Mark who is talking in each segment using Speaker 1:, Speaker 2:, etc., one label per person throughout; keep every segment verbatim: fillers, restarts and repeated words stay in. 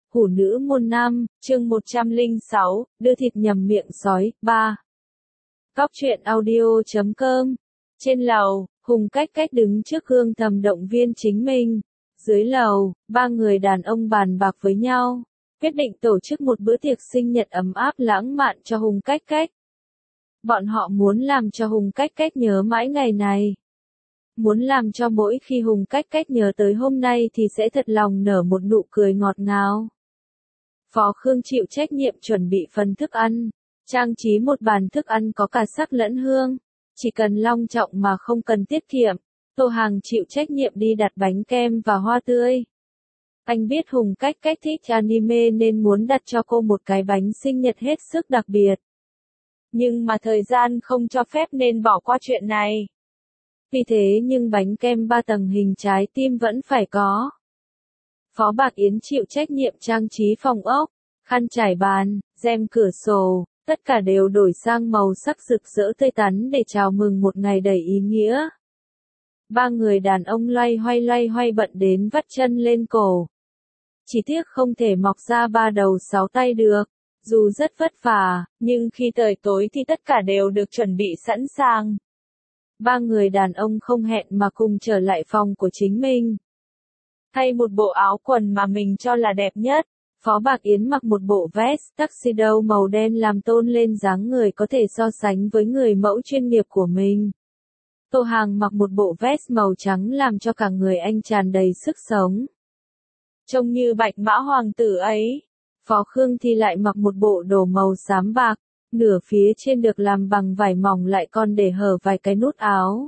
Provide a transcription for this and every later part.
Speaker 1: Hủ nữ môn năm, chương một trăm lẻ sáu, đưa thịt nhầm miệng sói, ba. Cóc truyện audio chấm com. Trên lầu, Hùng Cách Cách đứng trước gương thầm động viên chính mình. Dưới lầu, ba người đàn ông bàn bạc với nhau, quyết định tổ chức một bữa tiệc sinh nhật ấm áp lãng mạn cho Hùng Cách Cách. Bọn họ muốn làm cho Hùng Cách Cách nhớ mãi ngày này. Muốn làm cho mỗi khi Hùng Cách Cách nhớ tới hôm nay thì sẽ thật lòng nở một nụ cười ngọt ngào. Phó Khương chịu trách nhiệm chuẩn bị phần thức ăn, trang trí một bàn thức ăn có cả sắc lẫn hương, chỉ cần long trọng mà không cần tiết kiệm. Tô Hàng chịu trách nhiệm đi đặt bánh kem và hoa tươi. Anh biết Hùng Cách Cách thích anime nên muốn đặt cho cô một cái bánh sinh nhật hết sức đặc biệt. Nhưng mà thời gian không cho phép nên bỏ qua chuyện này. Vì thế nhưng bánh kem ba tầng hình trái tim vẫn phải có. Phó Bạc Yến chịu trách nhiệm trang trí phòng ốc, khăn trải bàn, rèm cửa sổ, tất cả đều đổi sang màu sắc rực rỡ tươi tắn để chào mừng một ngày đầy ý nghĩa. Ba người đàn ông loay hoay loay hoay bận đến vắt chân lên cổ. Chỉ tiếc không thể mọc ra ba đầu sáu tay được, dù rất vất vả, nhưng khi trời tối thì tất cả đều được chuẩn bị sẵn sàng. Ba người đàn ông không hẹn mà cùng trở lại phòng của chính mình. Thay một bộ áo quần mà mình cho là đẹp nhất, Phó Bạc Yến mặc một bộ vest tuxedo màu đen làm tôn lên dáng người có thể so sánh với người mẫu chuyên nghiệp của mình. Tô Hàng mặc một bộ vest màu trắng làm cho cả người anh tràn đầy sức sống. Trông như bạch mã hoàng tử ấy. Phó Khương thì lại mặc một bộ đồ màu xám bạc, nửa phía trên được làm bằng vải mỏng lại còn để hở vài cái nút áo.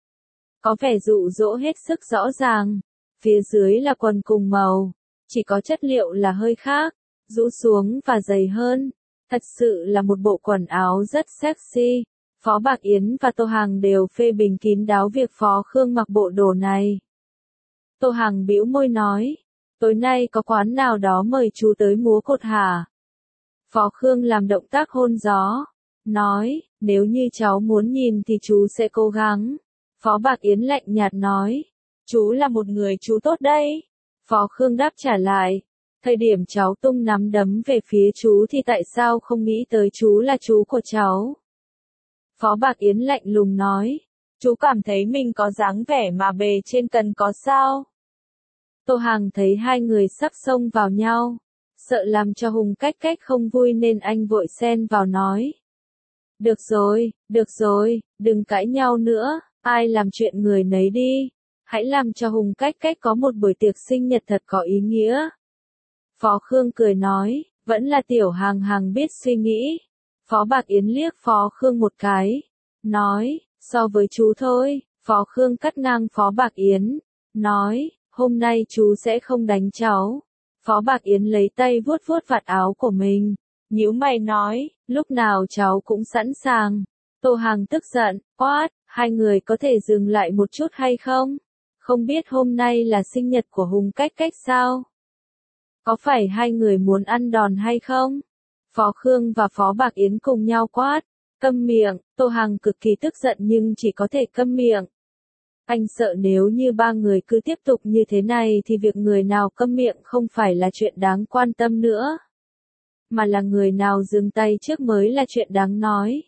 Speaker 1: Có vẻ dụ dỗ hết sức rõ ràng. Phía dưới là quần cùng màu, chỉ có chất liệu là hơi khác, rũ xuống và dày hơn. Thật sự là một bộ quần áo rất sexy. Phó Bạc Yến và Tô Hàng đều phê bình kín đáo việc Phó Khương mặc bộ đồ này. Tô Hàng bĩu môi nói, tối nay có quán nào đó mời chú tới múa cột hả? Phó Khương làm động tác hôn gió, nói, nếu như cháu muốn nhìn thì chú sẽ cố gắng. Phó Bạc Yến lạnh nhạt nói, chú là một người chú tốt đấy. Phó Khương đáp trả lại, thời điểm cháu tung nắm đấm về phía chú thì tại sao không nghĩ tới chú là chú của cháu? Phó Bạc Yến lạnh lùng nói, chú cảm thấy mình có dáng vẻ mà bề trên cần có sao? Tô Hàng thấy hai người sắp xông vào nhau, sợ làm cho Hùng Cách Cách không vui nên anh vội xen vào nói. Được rồi, được rồi, đừng cãi nhau nữa, ai làm chuyện người nấy đi. Hãy làm cho Hùng Cách Cách có một buổi tiệc sinh nhật thật có ý nghĩa. Phó Khương cười nói, vẫn là Tiểu Hàng Hàng biết suy nghĩ. Phó Bạc Yến liếc Phó Khương một cái, nói, so với chú thôi. Phó Khương cắt ngang Phó Bạc Yến, nói, hôm nay chú sẽ không đánh cháu. Phó Bạc Yến lấy tay vuốt vuốt vạt áo của mình, nhíu mày nói, lúc nào cháu cũng sẵn sàng. Tô Hàng tức giận, quát, hai người có thể dừng lại một chút hay không? Không biết hôm nay là sinh nhật của Hùng Cách Cách sao? Có phải hai người muốn ăn đòn hay không? Phó Khương và Phó Bạc Yến cùng nhau quát, câm miệng. Tô Hàng cực kỳ tức giận nhưng chỉ có thể câm miệng. Anh sợ nếu như ba người cứ tiếp tục như thế này thì việc người nào câm miệng không phải là chuyện đáng quan tâm nữa, mà là người nào dừng tay trước mới là chuyện đáng nói.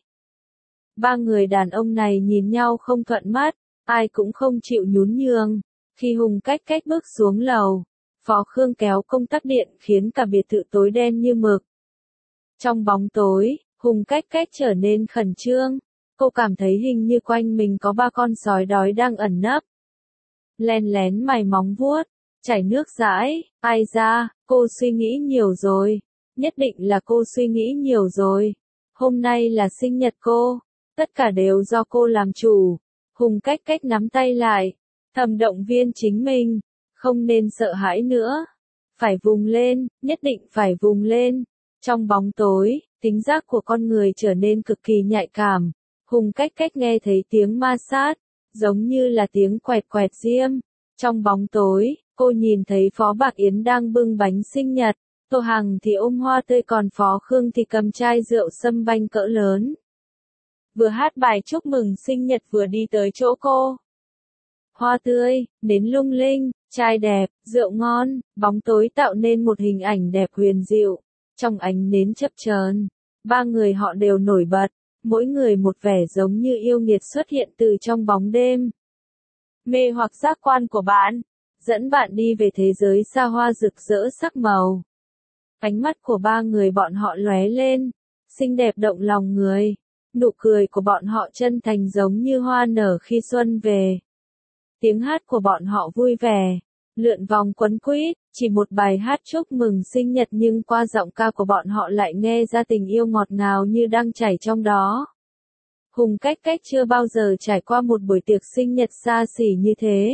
Speaker 1: Ba người đàn ông này nhìn nhau không thuận mắt, ai cũng không chịu nhún nhường. Khi Hùng Cách Cách bước xuống lầu, Phó Khương kéo công tắc điện khiến cả biệt thự tối đen như mực. Trong bóng tối, Hùng Cách Cách trở nên khẩn trương. Cô cảm thấy hình như quanh mình có ba con sói đói đang ẩn nấp. Len lén mài móng vuốt, chảy nước dãi, ai da, cô suy nghĩ nhiều rồi. Nhất định là cô suy nghĩ nhiều rồi. Hôm nay là sinh nhật cô, tất cả đều do cô làm chủ. Hùng Cách Cách nắm tay lại, thầm động viên chính mình, không nên sợ hãi nữa. Phải vùng lên, nhất định phải vùng lên. Trong bóng tối, tính giác của con người trở nên cực kỳ nhạy cảm. Hùng Cách Cách nghe thấy tiếng ma sát, giống như là tiếng quẹt quẹt diêm. Trong bóng tối, cô nhìn thấy Phó Bạc Yến đang bưng bánh sinh nhật, Tô Hàng thì ôm hoa tươi còn Phó Khương thì cầm chai rượu sâm banh cỡ lớn. Vừa hát bài chúc mừng sinh nhật vừa đi tới chỗ cô. Hoa tươi, nến lung linh, Trai đẹp, rượu ngon, bóng tối tạo nên một hình ảnh đẹp huyền diệu. Trong ánh nến chập chờn, ba người họ đều nổi bật, mỗi người một vẻ giống như yêu nghiệt xuất hiện từ trong bóng đêm. Mê hoặc giác quan của bạn, dẫn bạn đi về thế giới xa hoa rực rỡ sắc màu. Ánh mắt của ba người bọn họ lóe lên, xinh đẹp động lòng người. Nụ cười của bọn họ chân thành giống như hoa nở khi xuân về. Tiếng hát của bọn họ vui vẻ, lượn vòng quấn quýt, chỉ một bài hát chúc mừng sinh nhật nhưng qua giọng ca của bọn họ lại nghe ra tình yêu ngọt ngào như đang chảy trong đó. Hùng Cách Cách chưa bao giờ trải qua một buổi tiệc sinh nhật xa xỉ như thế.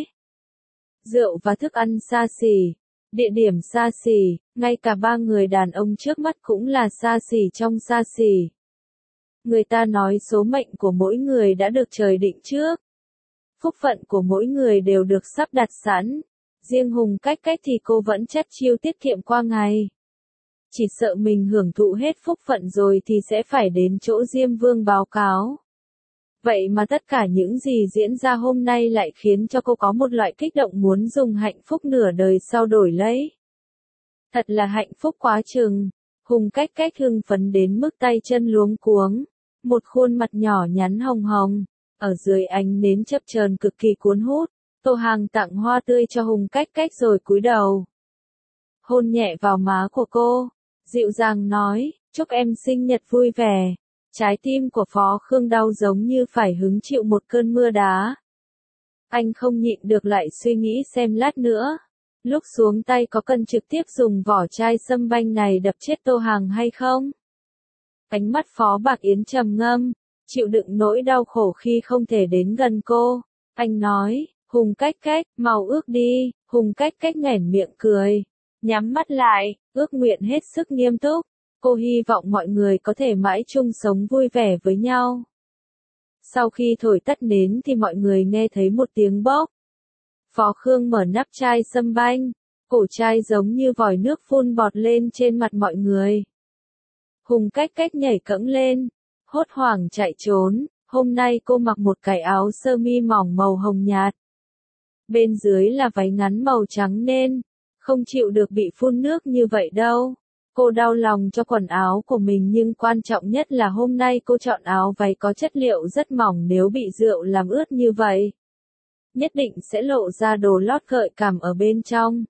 Speaker 1: Rượu và thức ăn xa xỉ, địa điểm xa xỉ, ngay cả ba người đàn ông trước mắt cũng là xa xỉ trong xa xỉ. Người ta nói số mệnh của mỗi người đã được trời định trước. Phúc phận của mỗi người đều được sắp đặt sẵn. Riêng Hùng Cách Cách thì cô vẫn chất chiêu tiết kiệm qua ngày. Chỉ sợ mình hưởng thụ hết phúc phận rồi thì sẽ phải đến chỗ Diêm Vương báo cáo. Vậy mà tất cả những gì diễn ra hôm nay lại khiến cho cô có một loại kích động muốn dùng hạnh phúc nửa đời sau đổi lấy. Thật là hạnh phúc quá chừng. Hùng Cách Cách hưng phấn đến mức tay chân luống cuống. Một khuôn mặt nhỏ nhắn hồng hồng, ở dưới ánh nến chập chờn cực kỳ cuốn hút. Tô Hàng tặng hoa tươi cho Hùng Cách Cách rồi cúi đầu. Hôn nhẹ vào má của cô, dịu dàng nói, chúc em sinh nhật vui vẻ. Trái tim của Phó Khương đau giống như phải hứng chịu một cơn mưa đá. Anh không nhịn được lại suy nghĩ xem lát nữa. Lúc xuống tay có cần trực tiếp dùng vỏ chai sâm banh này đập chết Tô Hàng hay không? Ánh mắt Phó Bạc Yến trầm ngâm, chịu đựng nỗi đau khổ khi không thể đến gần cô. Anh nói, Hùng Cách Cách, mau ước đi. Hùng Cách Cách nhoẻn miệng cười, nhắm mắt lại, ước nguyện hết sức nghiêm túc. Cô hy vọng mọi người có thể mãi chung sống vui vẻ với nhau. Sau khi thổi tắt nến thì mọi người nghe thấy một tiếng bốc. Phó Khương mở nắp chai sâm banh, cổ chai giống như vòi nước phun bọt lên trên mặt mọi người. Hùng Cách Cách nhảy cẫng lên, hốt hoảng chạy trốn. Hôm nay cô mặc một cái áo sơ mi mỏng màu hồng nhạt. Bên dưới là váy ngắn màu trắng nên không chịu được bị phun nước như vậy đâu. Cô đau lòng cho quần áo của mình nhưng quan trọng nhất là hôm nay cô chọn áo váy có chất liệu rất mỏng, nếu bị rượu làm ướt như vậy, nhất định sẽ lộ ra đồ lót gợi cảm ở bên trong.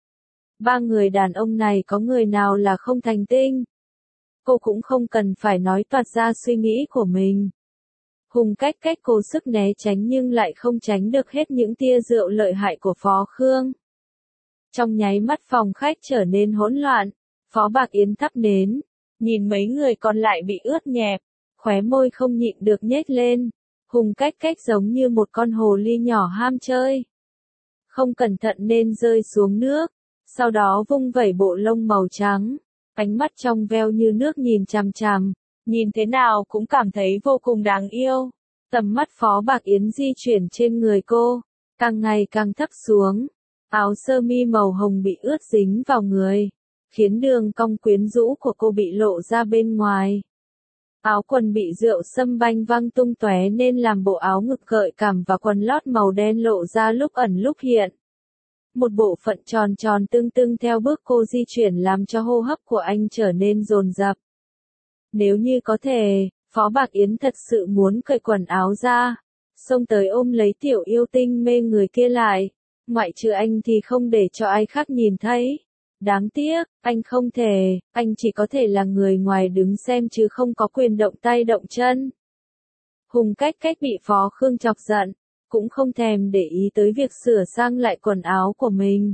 Speaker 1: Ba người đàn ông này có người nào là không thành tinh? Cô cũng không cần phải nói toạc ra suy nghĩ của mình. Hùng Cách Cách cố sức né tránh nhưng lại không tránh được hết những tia rượu lợi hại của Phó Khương. Trong nháy mắt phòng khách trở nên hỗn loạn. Phó Bạc Yến thắp nến, nhìn mấy người còn lại bị ướt nhẹp, khóe môi không nhịn được nhếch lên. Hùng Cách Cách giống như một con hồ ly nhỏ ham chơi. Không cẩn thận nên rơi xuống nước, sau đó vung vẩy bộ lông màu trắng, ánh mắt trong veo như nước nhìn chằm chằm, nhìn thế nào cũng cảm thấy vô cùng đáng yêu. Tầm mắt Phó Bạc Yến di chuyển trên người cô, càng ngày càng thấp xuống, áo sơ mi màu hồng bị ướt dính vào người, khiến đường cong quyến rũ của cô bị lộ ra bên ngoài. Áo quần bị rượu sâm banh văng tung tóe nên làm bộ áo ngực gợi cảm và quần lót màu đen lộ ra lúc ẩn lúc hiện. Một bộ phận tròn tròn tưng tưng theo bước cô di chuyển làm cho hô hấp của anh trở nên dồn dập. Nếu như có thể, Phó Bạc Yến thật sự muốn cởi quần áo ra, xông tới ôm lấy tiểu yêu tinh mê người kia lại, ngoại trừ anh thì không để cho ai khác nhìn thấy. Đáng tiếc, anh không thể, anh chỉ có thể là người ngoài đứng xem chứ không có quyền động tay động chân. Hùng Cách Cách bị Phó Khương chọc giận, cũng không thèm để ý tới việc sửa sang lại quần áo của mình.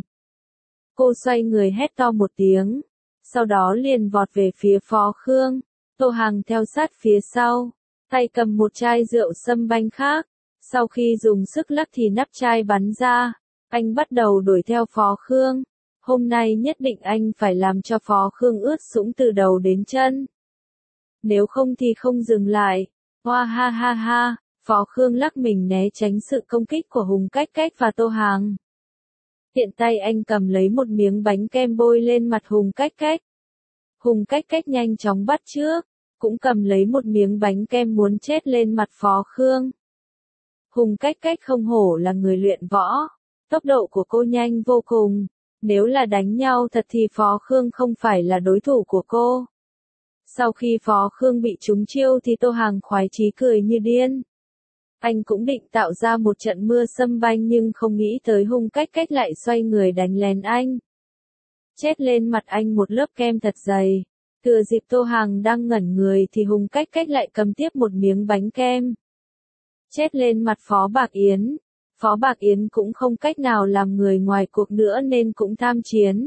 Speaker 1: Cô xoay người hét to một tiếng, sau đó liền vọt về phía Phó Khương. Tô Hàng theo sát phía sau, tay cầm một chai rượu sâm banh khác. Sau khi dùng sức lắc thì nắp chai bắn ra, anh bắt đầu đuổi theo Phó Khương. Hôm nay nhất định anh phải làm cho Phó Khương ướt sũng từ đầu đến chân. Nếu không thì không dừng lại. Hoa ha ha ha, Phó Khương lắc mình né tránh sự công kích của Hùng Cách Cách và Tô Hàng. Tiện tay anh cầm lấy một miếng bánh kem bôi lên mặt Hùng Cách Cách. Hùng Cách Cách nhanh chóng bắt trước, cũng cầm lấy một miếng bánh kem muốn chết lên mặt Phó Khương. Hùng Cách Cách không hổ là người luyện võ, Tốc độ của cô nhanh vô cùng. Nếu là đánh nhau thật thì Phó Khương không phải là đối thủ của cô. Sau khi Phó Khương bị trúng chiêu thì Tô Hàng khoái chí cười như điên. Anh cũng định tạo ra một trận mưa sâm banh nhưng không nghĩ tới Hùng Cách Cách lại xoay người đánh lén anh. Chét lên mặt anh một lớp kem thật dày. Thừa dịp Tô Hàng đang ngẩn người thì Hùng Cách Cách lại cầm tiếp một miếng bánh kem. Chét lên mặt Phó Bạc Yến. Phó Bạc Yến cũng không cách nào làm người ngoài cuộc nữa nên cũng tham chiến.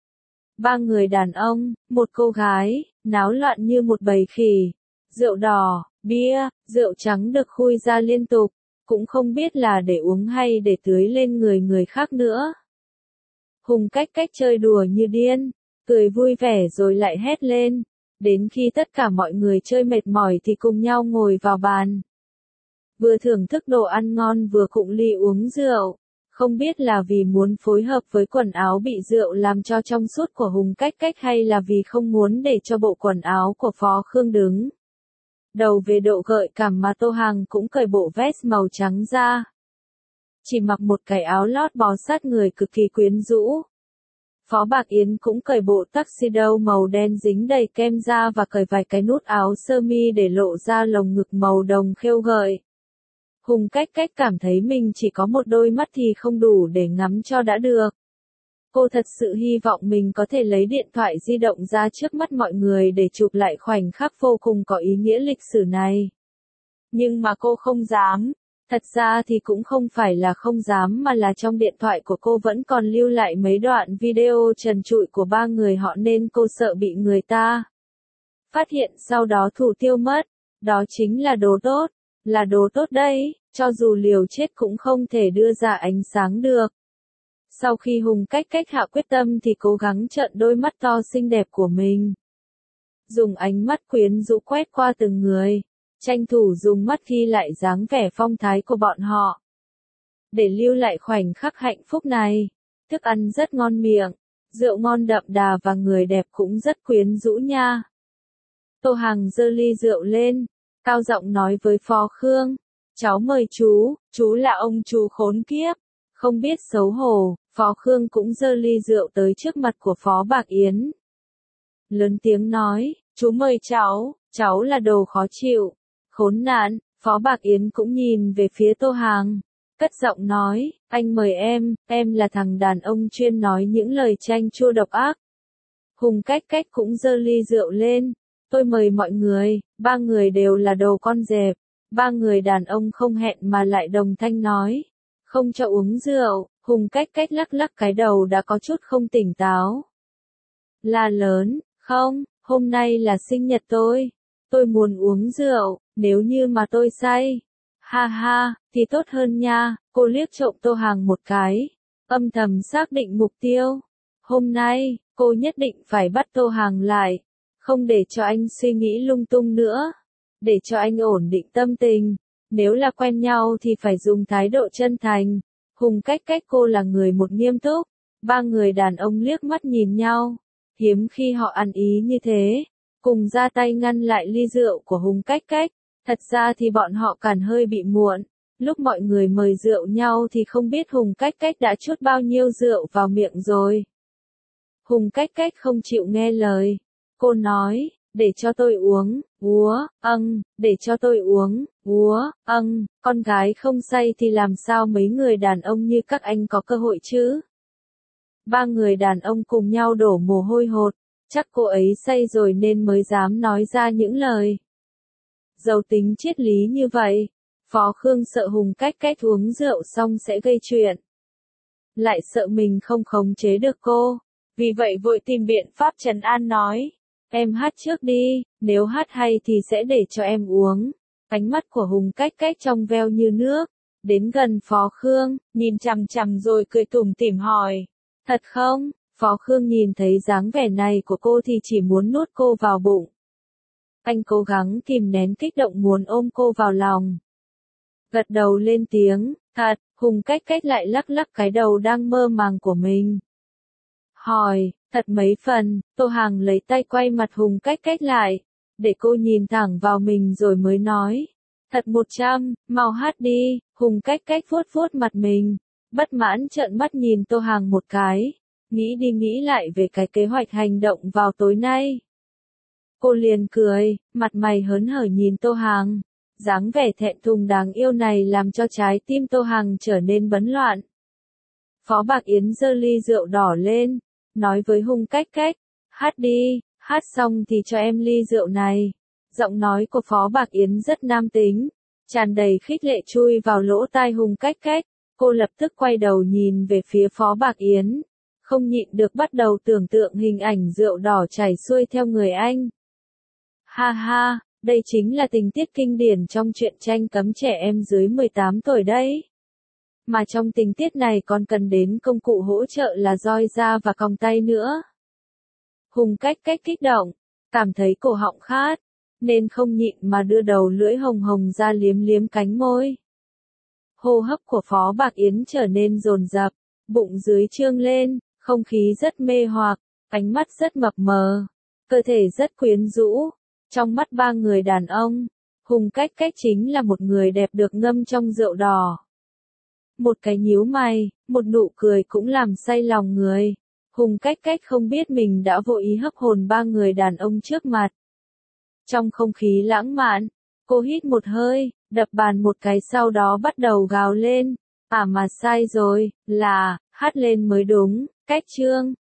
Speaker 1: Ba người đàn ông, một cô gái, náo loạn như một bầy khỉ. Rượu đỏ, bia, rượu trắng được khui ra liên tục, cũng không biết là để uống hay để tưới lên người người khác nữa. Hùng Cách Cách chơi đùa như điên, cười vui vẻ rồi lại hét lên, đến khi tất cả mọi người chơi mệt mỏi thì cùng nhau ngồi vào bàn. Vừa thưởng thức đồ ăn ngon vừa cụng ly uống rượu, không biết là vì muốn phối hợp với quần áo bị rượu làm cho trong suốt của Hùng Cách Cách hay là vì không muốn để cho bộ quần áo của Phó Khương đứng. Đầu về độ gợi cảm mà Tô Hàng cũng cởi bộ vest màu trắng ra. Chỉ mặc một cái áo lót bó sát người cực kỳ quyến rũ. Phó Bạc Yến cũng cởi bộ tuxedo màu đen dính đầy kem ra và cởi vài cái nút áo sơ mi để lộ ra lồng ngực màu đồng khêu gợi. Hùng Cách Cách cảm thấy mình chỉ có một đôi mắt thì không đủ để ngắm cho đã được. Cô thật sự hy vọng mình có thể lấy điện thoại di động ra trước mắt mọi người để chụp lại khoảnh khắc vô cùng có ý nghĩa lịch sử này. Nhưng mà cô không dám. Thật ra thì cũng không phải là không dám mà là trong điện thoại của cô vẫn còn lưu lại mấy đoạn video trần trụi của ba người họ nên cô sợ bị người ta phát hiện sau đó thủ tiêu mất. Đó chính là đồ tốt. Là đồ tốt đấy, cho dù liều chết cũng không thể đưa ra ánh sáng được. Sau khi Hùng Cách Cách hạ quyết tâm thì cố gắng trợn đôi mắt to xinh đẹp của mình. Dùng ánh mắt quyến rũ quét qua từng người, tranh thủ dùng mắt ghi lại dáng vẻ phong thái của bọn họ. Để lưu lại khoảnh khắc hạnh phúc này, thức ăn rất ngon miệng, rượu ngon đậm đà và người đẹp cũng rất quyến rũ nha. Tô Hàng giơ ly rượu lên, cao giọng nói với Phó Khương, cháu mời chú, chú là ông chú khốn kiếp, không biết xấu hổ. Phó Khương cũng giơ ly rượu tới trước mặt của Phó Bạc Yến. Lớn tiếng nói, chú mời cháu, cháu là đồ khó chịu, khốn nạn. Phó Bạc Yến cũng nhìn về phía Tô Hàng, cất giọng nói, anh mời em, em là thằng đàn ông chuyên nói những lời chanh chua độc ác. Hùng Cách Cách cũng giơ ly rượu lên, tôi mời mọi người, ba người đều là đồ con dẹp. Ba người đàn ông không hẹn mà lại đồng thanh nói, không cho uống rượu. Hùng Cách Cách lắc lắc cái đầu đã có chút không tỉnh táo. La lớn, không, hôm nay là sinh nhật tôi. Tôi muốn uống rượu, nếu như mà tôi say. Ha ha, thì tốt hơn nha. Cô liếc trộm Tô Hàng một cái, âm thầm xác định mục tiêu. Hôm nay, cô nhất định phải bắt Tô Hàng lại. Không để cho anh suy nghĩ lung tung nữa. Để cho anh ổn định tâm tình. Nếu là quen nhau thì phải dùng thái độ chân thành. Hùng Cách Cách cô là người một nghiêm túc. Ba người đàn ông liếc mắt nhìn nhau. Hiếm khi họ ăn ý như thế. Cùng ra tay ngăn lại ly rượu của Hùng Cách Cách. Thật ra thì bọn họ cản hơi bị muộn. Lúc mọi người mời rượu nhau thì không biết Hùng Cách Cách đã chút bao nhiêu rượu vào miệng rồi. Hùng Cách Cách không chịu nghe lời. Cô nói, để cho tôi uống, úa, âng, để cho tôi uống, úa, âng, con gái không say thì làm sao mấy người đàn ông như các anh có cơ hội chứ? Ba người đàn ông cùng nhau đổ mồ hôi hột, chắc cô ấy say rồi nên mới dám nói ra những lời giàu tính triết lý như vậy. Phó Khương sợ Hùng Cách Cách uống rượu xong sẽ gây chuyện. Lại sợ mình không khống chế được cô. Vì vậy vội tìm biện pháp trấn an nói. Em hát trước đi, nếu hát hay thì sẽ để cho em uống. Ánh mắt của Hùng Cách Cách trong veo như nước. Đến gần Phó Khương, nhìn chằm chằm rồi cười tủm tỉm hỏi. Thật không? Phó Khương nhìn thấy dáng vẻ này của cô thì chỉ muốn nuốt cô vào bụng. Anh cố gắng kìm nén kích động muốn ôm cô vào lòng. Gật đầu lên tiếng, thật. Hùng Cách Cách lại lắc lắc cái đầu đang mơ màng của mình. Hỏi, thật mấy phần. Tô Hàng lấy tay quay mặt Hùng Cách Cách lại, để cô nhìn thẳng vào mình rồi mới nói. Thật một trăm, mau hát đi. Hùng Cách Cách vuốt vuốt mặt mình, Bất mãn trợn mắt nhìn Tô Hàng một cái, nghĩ đi nghĩ lại về cái kế hoạch hành động vào tối nay. Cô liền cười, mặt mày hớn hở nhìn Tô Hàng. Dáng vẻ thẹn thùng đáng yêu này làm cho trái tim Tô Hàng trở nên bấn loạn. Phó Bạc Yến giơ ly rượu đỏ lên, nói với Hùng Cách Cách, hát đi, hát xong thì cho em ly rượu này. Giọng nói của Phó Bạc Yến rất nam tính, tràn đầy khích lệ chui vào lỗ tai Hùng Cách Cách. Cô lập tức quay đầu nhìn về phía Phó Bạc Yến, không nhịn được bắt đầu tưởng tượng hình ảnh rượu đỏ chảy xuôi theo người anh. Ha ha, đây chính là tình tiết kinh điển trong truyện tranh cấm trẻ em dưới mười tám tuổi đấy. Mà trong tình tiết này còn cần đến công cụ hỗ trợ là roi da và còng tay nữa. Hùng Cách Cách kích động, cảm thấy cổ họng khát, nên không nhịn mà đưa đầu lưỡi hồng hồng ra liếm liếm cánh môi. Hô hấp của Phó Bạc Yến trở nên dồn dập, bụng dưới trương lên, không khí rất mê hoặc, ánh mắt rất mập mờ, cơ thể rất quyến rũ. Trong mắt ba người đàn ông, Hùng Cách Cách chính là một người đẹp được ngâm trong rượu đỏ. Một cái nhíu mày, một nụ cười cũng làm say lòng người. Hùng Cách Cách không biết mình đã vô ý hấp hồn ba người đàn ông trước mặt. Trong không khí lãng mạn, cô hít một hơi, đập bàn một cái sau đó bắt đầu gào lên. À mà sai rồi, là, hát lên mới đúng, Cách Trương.